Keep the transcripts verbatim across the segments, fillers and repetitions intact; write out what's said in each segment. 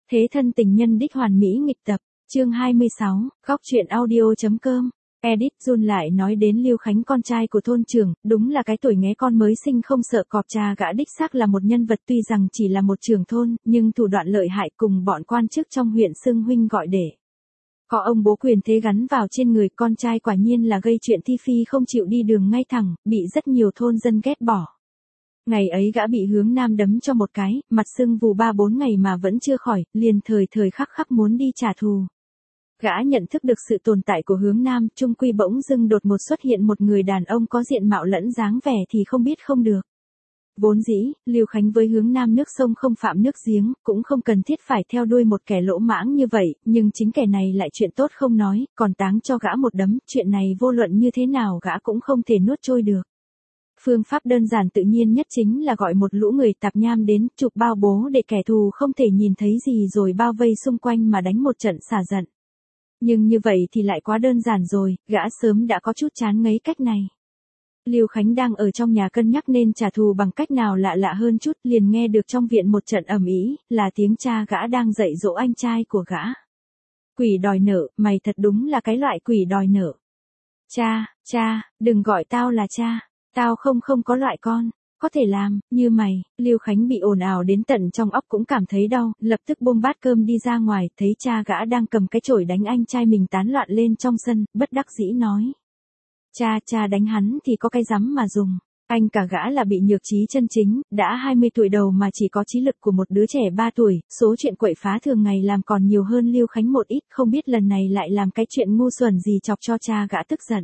Thế thân tình nhân đích hoàn mỹ nghịch tập, chương hai mươi sáu, góc truyện audio.com. Edit Jun lại nói đến Lưu Khánh con trai của thôn trưởng, đúng là cái tuổi nghé con mới sinh không sợ cọp, cha gã đích xác là một nhân vật tuy rằng chỉ là một trưởng thôn, nhưng thủ đoạn lợi hại cùng bọn quan chức trong huyện xưng huynh gọi đệ. Có ông bố quyền thế gắn vào trên người, con trai quả nhiên là gây chuyện thi phi không chịu đi đường ngay thẳng, bị rất nhiều thôn dân ghét bỏ. Ngày ấy gã bị Hướng Nam đấm cho một cái, mặt sưng vù ba bốn ngày mà vẫn chưa khỏi, liền thời thời khắc khắc muốn đi trả thù. Gã nhận thức được sự tồn tại của Hướng Nam, chung quy bỗng dưng đột ngột xuất hiện một người đàn ông có diện mạo lẫn dáng vẻ thì không biết không được. Vốn dĩ, Lưu Khánh với Hướng Nam nước sông không phạm nước giếng, cũng không cần thiết phải theo đuôi một kẻ lỗ mãng như vậy, nhưng chính kẻ này lại chuyện tốt không nói, còn táng cho gã một đấm, chuyện này vô luận như thế nào gã cũng không thể nuốt trôi được. Phương pháp đơn giản tự nhiên nhất chính là gọi một lũ người tạp nham đến, chụp bao bố để kẻ thù không thể nhìn thấy gì rồi bao vây xung quanh mà đánh một trận xả giận. Nhưng như vậy thì lại quá đơn giản rồi, gã sớm đã có chút chán ngấy cách này. Lưu Khánh đang ở trong nhà cân nhắc nên trả thù bằng cách nào lạ lạ hơn chút, liền nghe được trong viện một trận ầm ĩ, là tiếng cha gã đang dạy dỗ anh trai của gã. Quỷ đòi nợ, mày thật đúng là cái loại quỷ đòi nợ. Cha, cha, đừng gọi tao là cha, tao không không có loại con, có thể làm, như mày. Lưu Khánh bị ồn ào đến tận trong óc cũng cảm thấy đau, lập tức buông bát cơm đi ra ngoài, thấy cha gã đang cầm cái chổi đánh anh trai mình tán loạn lên trong sân, bất đắc dĩ nói. Cha, cha đánh hắn thì có cái rắm mà dùng, anh cả gã là bị nhược trí chân chính, đã hai mươi tuổi đầu mà chỉ có trí lực của một đứa trẻ ba tuổi, số chuyện quậy phá thường ngày làm còn nhiều hơn Lưu Khánh một ít, không biết lần này lại làm cái chuyện ngu xuẩn gì chọc cho cha gã tức giận.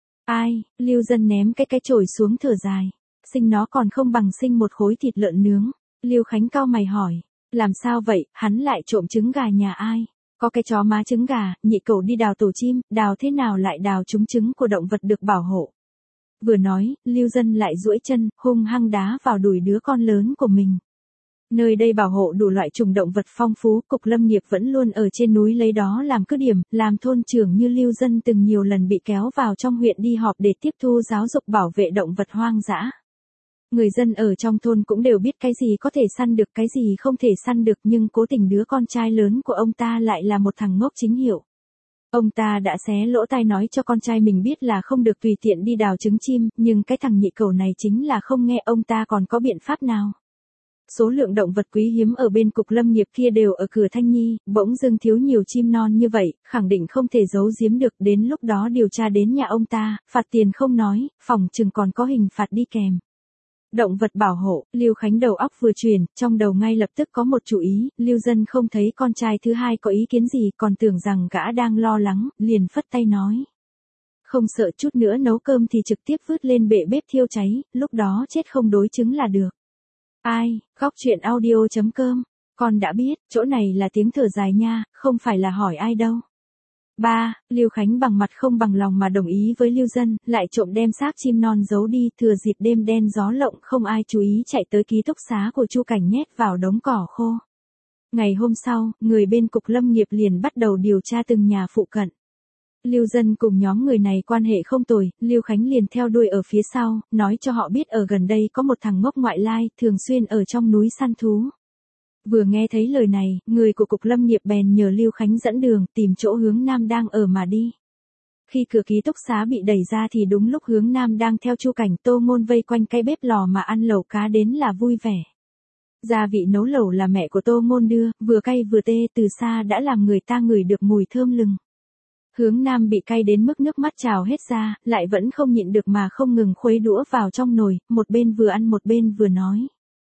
Ai, Lưu Dân ném cái cái chổi xuống thở dài, sinh nó còn không bằng sinh một khối thịt lợn nướng. Lưu Khánh cau mày hỏi, làm sao vậy, hắn lại trộm trứng gà nhà ai? Có cái chó má trứng gà, nhị cậu đi đào tổ chim, đào thế nào lại đào trúng trứng của động vật được bảo hộ. Vừa nói, Lưu Dân lại duỗi chân, hung hăng đá vào đùi đứa con lớn của mình. Nơi đây bảo hộ đủ loại chủng động vật phong phú, cục lâm nghiệp vẫn luôn ở trên núi lấy đó làm cứ điểm, làm thôn trưởng như Lưu Dân từng nhiều lần bị kéo vào trong huyện đi họp để tiếp thu giáo dục bảo vệ động vật hoang dã. Người dân ở trong thôn cũng đều biết cái gì có thể săn được, cái gì không thể săn được, nhưng cố tình đứa con trai lớn của ông ta lại là một thằng ngốc chính hiệu. Ông ta đã xé lỗ tai nói cho con trai mình biết là không được tùy tiện đi đào trứng chim, nhưng cái thằng nhị cẩu này chính là không nghe, ông ta còn có biện pháp nào. Số lượng động vật quý hiếm ở bên cục lâm nghiệp kia đều ở cửa Thanh Nhi, bỗng dưng thiếu nhiều chim non như vậy, khẳng định không thể giấu giếm được, đến lúc đó điều tra đến nhà ông ta, phạt tiền không nói, phòng chừng còn có hình phạt đi kèm. Động vật bảo hộ, Lưu Khánh đầu óc vừa chuyển, trong đầu ngay lập tức có một chủ ý, Lưu Dân không thấy con trai thứ hai có ý kiến gì, còn tưởng rằng gã đang lo lắng, liền phất tay nói. Không sợ, chút nữa nấu cơm thì trực tiếp vứt lên bệ bếp thiêu cháy, lúc đó chết không đối chứng là được. Ai, góc truyện audio.com, con đã biết, chỗ này là tiếng thở dài nha, không phải là hỏi ai đâu. Ba, Lưu Khánh bằng mặt không bằng lòng mà đồng ý với Lưu Dân, lại trộm đem xác chim non giấu đi, thừa dịp đêm đen gió lộng không ai chú ý chạy tới ký túc xá của Chu Cảnh nhét vào đống cỏ khô. Ngày hôm sau, người bên cục lâm nghiệp liền bắt đầu điều tra từng nhà phụ cận. Lưu Dân cùng nhóm người này quan hệ không tồi, Lưu Khánh liền theo đuôi ở phía sau, nói cho họ biết ở gần đây có một thằng ngốc ngoại lai, thường xuyên ở trong núi săn thú. Vừa nghe thấy lời này, người của cục lâm nghiệp bèn nhờ Lưu Khánh dẫn đường, tìm chỗ Hướng Nam đang ở mà đi. Khi cửa ký túc xá bị đẩy ra thì đúng lúc Hướng Nam đang theo Chu Cảnh Tô Ngôn vây quanh cái bếp lò mà ăn lẩu cá đến là vui vẻ. Gia vị nấu lẩu là mẹ của Tô Ngôn đưa, vừa cay vừa tê, từ xa đã làm người ta ngửi được mùi thơm lừng. Hướng Nam bị cay đến mức nước mắt trào hết ra, lại vẫn không nhịn được mà không ngừng khuấy đũa vào trong nồi, một bên vừa ăn một bên vừa nói.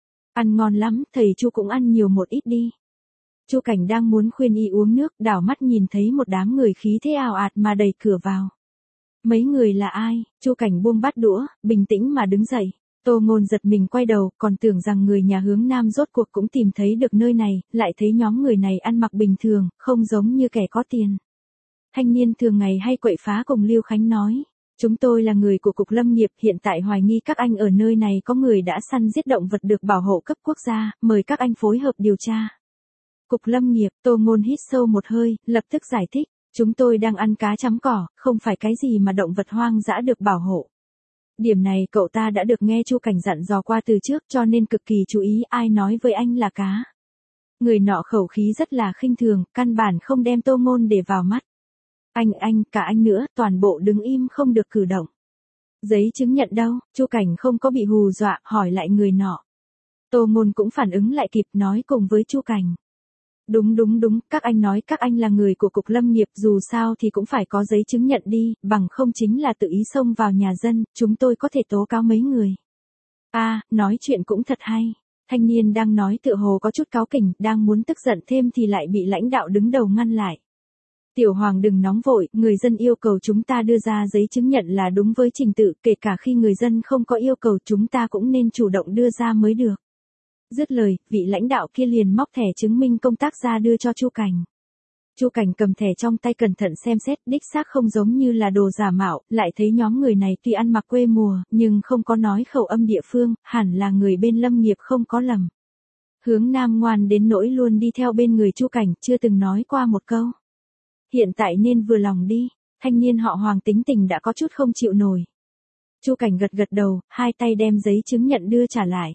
Ăn ngon lắm, thầy Chu cũng ăn nhiều một ít đi. Chu Cảnh đang muốn khuyên y uống nước, đảo mắt nhìn thấy một đám người khí thế ào ạt mà đẩy cửa vào. Mấy người là ai? Chu Cảnh buông bát đũa, bình tĩnh mà đứng dậy. Tô Ngôn giật mình quay đầu, còn tưởng rằng người nhà Hướng Nam rốt cuộc cũng tìm thấy được nơi này, lại thấy nhóm người này ăn mặc bình thường, không giống như kẻ có tiền. Thanh niên thường ngày hay quậy phá cùng Lưu Khánh nói. Chúng tôi là người của cục lâm nghiệp, hiện tại hoài nghi các anh ở nơi này có người đã săn giết động vật được bảo hộ cấp quốc gia, mời các anh phối hợp điều tra. Cục lâm nghiệp, Tô Ngôn hít sâu một hơi, lập tức giải thích, chúng tôi đang ăn cá chấm cỏ, không phải cái gì mà động vật hoang dã được bảo hộ. Điểm này cậu ta đã được nghe Chu Cảnh dặn dò qua từ trước cho nên cực kỳ chú ý, ai nói với anh là cá. Người nọ khẩu khí rất là khinh thường, căn bản không đem Tô Ngôn để vào mắt. Anh anh, cả anh nữa, toàn bộ đứng im không được cử động. Giấy chứng nhận đâu? Chu Cảnh không có bị hù dọa, hỏi lại người nọ. Tô Ngôn cũng phản ứng lại kịp, nói cùng với Chu Cảnh. Đúng đúng đúng, các anh nói các anh là người của cục lâm nghiệp, dù sao thì cũng phải có giấy chứng nhận đi, bằng không chính là tự ý xông vào nhà dân, chúng tôi có thể tố cáo mấy người. A, à, nói chuyện cũng thật hay. Thanh niên đang nói tựa hồ có chút cáu kỉnh, đang muốn tức giận thêm thì lại bị lãnh đạo đứng đầu ngăn lại. Tiểu Hoàng đừng nóng vội, người dân yêu cầu chúng ta đưa ra giấy chứng nhận là đúng với trình tự, kể cả khi người dân không có yêu cầu chúng ta cũng nên chủ động đưa ra mới được. Dứt lời, vị lãnh đạo kia liền móc thẻ chứng minh công tác ra đưa cho Chu Cảnh. Chu Cảnh cầm thẻ trong tay cẩn thận xem xét, đích xác không giống như là đồ giả mạo, lại thấy nhóm người này tuy ăn mặc quê mùa, nhưng không có nói khẩu âm địa phương, hẳn là người bên lâm nghiệp không có lầm. Hướng Nam ngoan đến nỗi luôn đi theo bên người Chu Cảnh, chưa từng nói qua một câu. Hiện tại nên vừa lòng đi, thanh niên họ Hoàng tính tình đã có chút không chịu nổi. Chu Cảnh gật gật đầu, hai tay đem giấy chứng nhận đưa trả lại.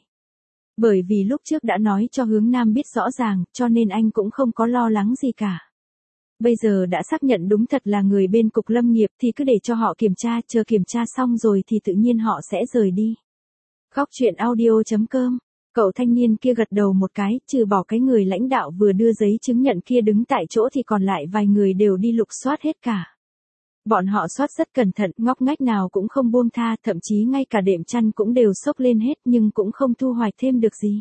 Bởi vì lúc trước đã nói cho Hướng Nam biết rõ ràng, cho nên anh cũng không có lo lắng gì cả. Bây giờ đã xác nhận đúng thật là người bên cục lâm nghiệp thì cứ để cho họ kiểm tra, chờ kiểm tra xong rồi thì tự nhiên họ sẽ rời đi. Góc truyện audio chấm com. Cậu thanh niên kia gật đầu một cái, trừ bỏ cái người lãnh đạo vừa đưa giấy chứng nhận kia đứng tại chỗ thì còn lại vài người đều đi lục soát hết cả. Bọn họ soát rất cẩn thận, ngóc ngách nào cũng không buông tha, thậm chí ngay cả đệm chăn cũng đều xốc lên hết nhưng cũng không thu hoạch thêm được gì.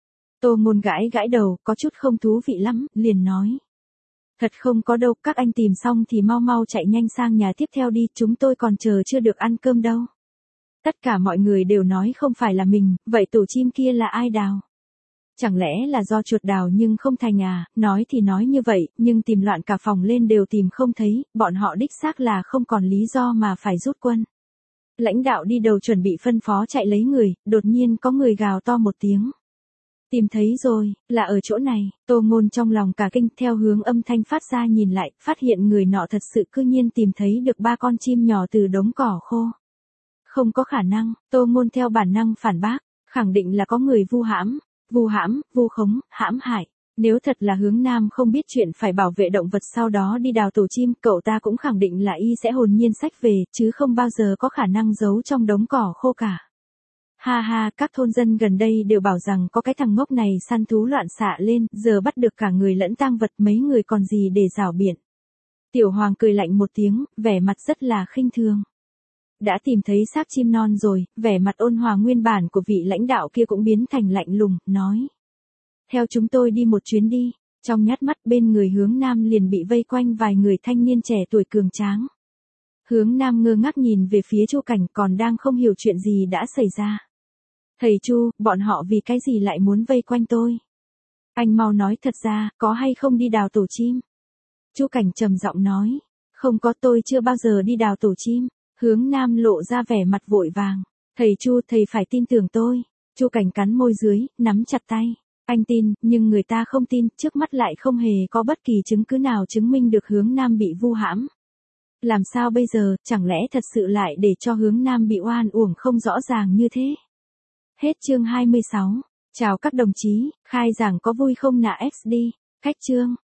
Tô Ngôn gãi gãi đầu, có chút không thú vị lắm, liền nói. Thật không có đâu, các anh tìm xong thì mau mau chạy nhanh sang nhà tiếp theo đi, chúng tôi còn chờ chưa được ăn cơm đâu. Tất cả mọi người đều nói không phải là mình, vậy tổ chim kia là ai đào? Chẳng lẽ là do chuột đào nhưng không thành à, nói thì nói như vậy, nhưng tìm loạn cả phòng lên đều tìm không thấy, bọn họ đích xác là không còn lý do mà phải rút quân. Lãnh đạo đi đầu chuẩn bị phân phó chạy lấy người, đột nhiên có người gào to một tiếng. Tìm thấy rồi, là ở chỗ này, Tô Ngôn trong lòng cả kinh theo hướng âm thanh phát ra nhìn lại, phát hiện người nọ thật sự cư nhiên tìm thấy được ba con chim nhỏ từ đống cỏ khô. Không có khả năng, Tô Ngôn theo bản năng phản bác, khẳng định là có người vu hãm, vu hãm, vu khống, hãm hại. Nếu thật là Hướng Nam không biết chuyện phải bảo vệ động vật sau đó đi đào tổ chim, cậu ta cũng khẳng định là y sẽ hồn nhiên xách về, chứ không bao giờ có khả năng giấu trong đống cỏ khô cả. Ha ha, các thôn dân gần đây đều bảo rằng có cái thằng ngốc này săn thú loạn xạ lên, giờ bắt được cả người lẫn tang vật, mấy người còn gì để rảo biện. Tiểu Hoàng cười lạnh một tiếng, vẻ mặt rất là khinh thường. Đã tìm thấy xác chim non rồi, vẻ mặt ôn hòa nguyên bản của vị lãnh đạo kia cũng biến thành lạnh lùng, nói. Theo chúng tôi đi một chuyến đi, trong nhát mắt bên người Hướng Nam liền bị vây quanh vài người thanh niên trẻ tuổi cường tráng. Hướng Nam ngơ ngác nhìn về phía Chu Cảnh còn đang không hiểu chuyện gì đã xảy ra. Thầy Chu, bọn họ vì cái gì lại muốn vây quanh tôi? Anh mau nói thật ra, có hay không đi đào tổ chim? Chu Cảnh trầm giọng nói, không có, tôi chưa bao giờ đi đào tổ chim. Hướng Nam lộ ra vẻ mặt vội vàng. Thầy Chu, thầy phải tin tưởng tôi. Chu Cảnh cắn môi dưới, nắm chặt tay. Anh tin, nhưng người ta không tin, trước mắt lại không hề có bất kỳ chứng cứ nào chứng minh được Hướng Nam bị vu hãm. Làm sao bây giờ, chẳng lẽ thật sự lại để cho Hướng Nam bị oan uổng không rõ ràng như thế? Hết chương hai mươi sáu. Chào các đồng chí, khai giảng có vui không nạ ét đê? Khách chương.